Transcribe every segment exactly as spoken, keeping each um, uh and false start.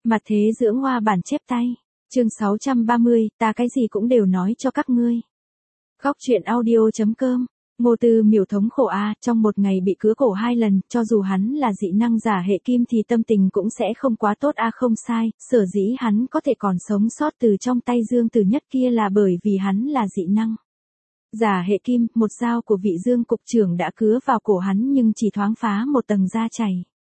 Mặt thế dưỡng hoa bản chép tay. Chương sáu trăm ba mươi, ta cái gì cũng đều nói cho các ngươi. Góc truyện audio.com. Ngô Tư Miểu thống khổ a, trong một ngày bị cứa cổ hai lần, cho dù hắn là dị năng giả hệ kim thì tâm tình cũng sẽ không quá tốt a, không sai, sở dĩ hắn có thể còn sống sót từ trong tay Dương Tử Nhất kia là bởi vì hắn là dị năng giả hệ kim, một dao của vị Dương cục trưởng đã cứa vào cổ hắn nhưng chỉ thoáng phá một tầng da chảy.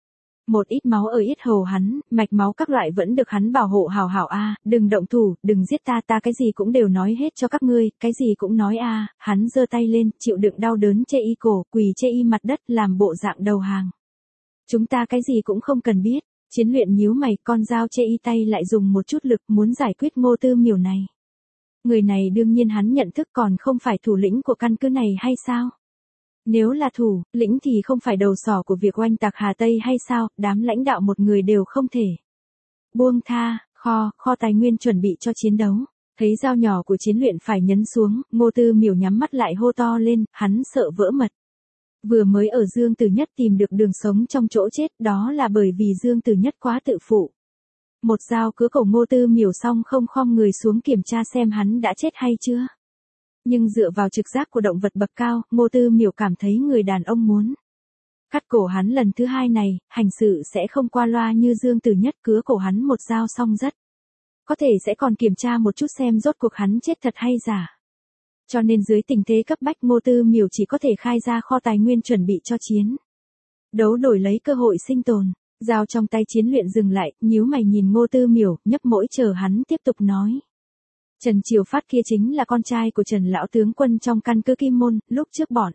Một ít máu ở yết hầu hắn, mạch máu các loại vẫn được hắn bảo hộ hào hảo a, đừng động thủ, đừng giết ta, ta cái gì cũng đều nói hết cho các ngươi, cái gì cũng nói a, hắn giơ tay lên, chịu đựng đau đớn chê y cổ, quỳ chê y mặt đất làm bộ dạng đầu hàng. Chúng ta cái gì cũng không cần biết, Chiến Luyện nhíu mày, con dao chê y tay lại dùng một chút lực muốn giải quyết Ngô Tư Miểu này. Người này đương nhiên hắn nhận thức còn không phải thủ lĩnh của căn cứ này hay sao? Nếu là thủ lĩnh thì không phải đầu sỏ của việc oanh tạc Hà Tây hay sao, đám lãnh đạo một người đều không thể buông tha, kho, kho tài nguyên chuẩn bị cho chiến đấu. Thấy dao nhỏ của Chiến Luyện phải nhấn xuống, Ngô Tư Miểu nhắm mắt lại hô to lên, hắn sợ vỡ mật. Vừa mới ở Dương Tử Nhất tìm được đường sống trong chỗ chết, đó là bởi vì Dương Tử Nhất quá tự phụ. Một dao cứa cổ Ngô Tư Miểu xong không khom người xuống kiểm tra xem hắn đã chết hay chưa. Nhưng dựa vào trực giác của động vật bậc cao, Ngô Tư Miểu cảm thấy người đàn ông muốn cắt cổ hắn lần thứ hai này, hành sự sẽ không qua loa như Dương Tử Nhất, cứa cổ hắn một dao xong rất có thể sẽ còn kiểm tra một chút xem rốt cuộc hắn chết thật hay giả. Cho nên dưới tình thế cấp bách Ngô Tư Miểu chỉ có thể khai ra kho tài nguyên chuẩn bị cho chiến đấu đổi lấy cơ hội sinh tồn. Dao trong tay Chiến Luyện dừng lại, nhíu mày nhìn Ngô Tư Miểu, nhấp mũi chờ hắn tiếp tục nói. Trần Triều Phát kia chính là con trai của Trần lão tướng quân trong căn cứ Kim Môn, lúc trước bọn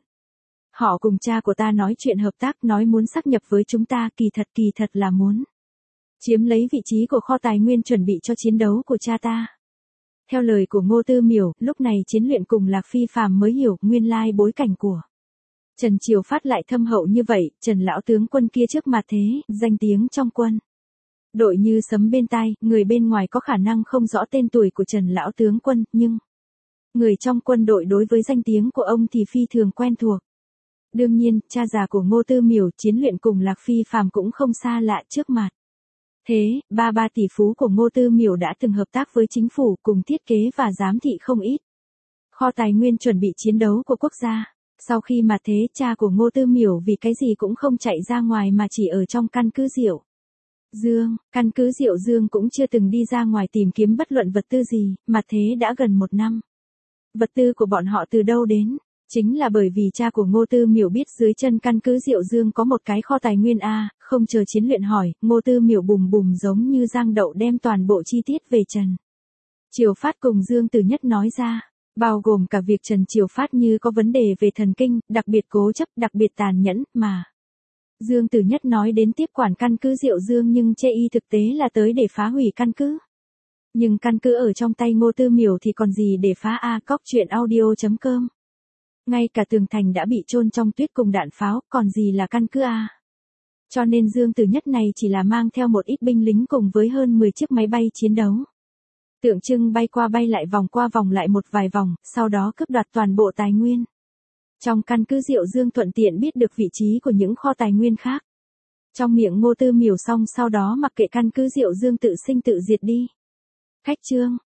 họ cùng cha của ta nói chuyện hợp tác, nói muốn sáp nhập với chúng ta, kỳ thật kỳ thật là muốn chiếm lấy vị trí của kho tài nguyên chuẩn bị cho chiến đấu của cha ta. Theo lời của Ngô Tư Miểu, lúc này Chiến Luyện cùng Lạc Phi Phàm mới hiểu nguyên lai bối cảnh của Trần Triều Phát lại thâm hậu như vậy. Trần lão tướng quân kia trước mặt thế, danh tiếng trong quân đội như sấm bên tai, người bên ngoài có khả năng không rõ tên tuổi của Trần lão tướng quân, nhưng người trong quân đội đối với danh tiếng của ông thì phi thường quen thuộc. Đương nhiên, cha già của Ngô Tư Miểu, Chiến Luyện cùng Lạc Phi Phàm cũng không xa lạ trước mặt. Thế, ba ba tỷ phú của Ngô Tư Miểu đã từng hợp tác với chính phủ cùng thiết kế và giám thị không ít kho tài nguyên chuẩn bị chiến đấu của quốc gia. Sau khi mà thế, cha của Ngô Tư Miểu vì cái gì cũng không chạy ra ngoài mà chỉ ở trong căn cứ Diệu Dương, căn cứ Diệu Dương cũng chưa từng đi ra ngoài tìm kiếm bất luận vật tư gì, mà thế đã gần một năm. Vật tư của bọn họ từ đâu đến? Chính là bởi vì cha của Ngô Tư Miểu biết dưới chân căn cứ Diệu Dương có một cái kho tài nguyên a, không chờ Chiến Luyện hỏi, Ngô Tư Miểu bùm bùm giống như giang đậu đem toàn bộ chi tiết về Trần Triều Phát cùng Dương Tử Nhất nói ra, bao gồm cả việc Trần Triều Phát như có vấn đề về thần kinh, đặc biệt cố chấp, đặc biệt tàn nhẫn, mà Dương Tử Nhất nói đến tiếp quản căn cứ Diệu Dương nhưng chê y thực tế là tới để phá hủy căn cứ. Nhưng căn cứ ở trong tay Ngô Tư Miểu thì còn gì để phá a, cóc truyện audio.com. Ngay cả tường thành đã bị chôn trong tuyết cùng đạn pháo, còn gì là căn cứ a. Cho nên Dương Tử Nhất này chỉ là mang theo một ít binh lính cùng với hơn mười chiếc máy bay chiến đấu. Tượng trưng bay qua bay lại vòng qua vòng lại một vài vòng, sau đó cướp đoạt toàn bộ tài nguyên trong căn cứ Diệu Dương, thuận tiện biết được vị trí của những kho tài nguyên khác. Trong miệng Ngô Tư Miểu xong sau đó mặc kệ căn cứ Diệu Dương tự sinh tự diệt đi. Khách trương,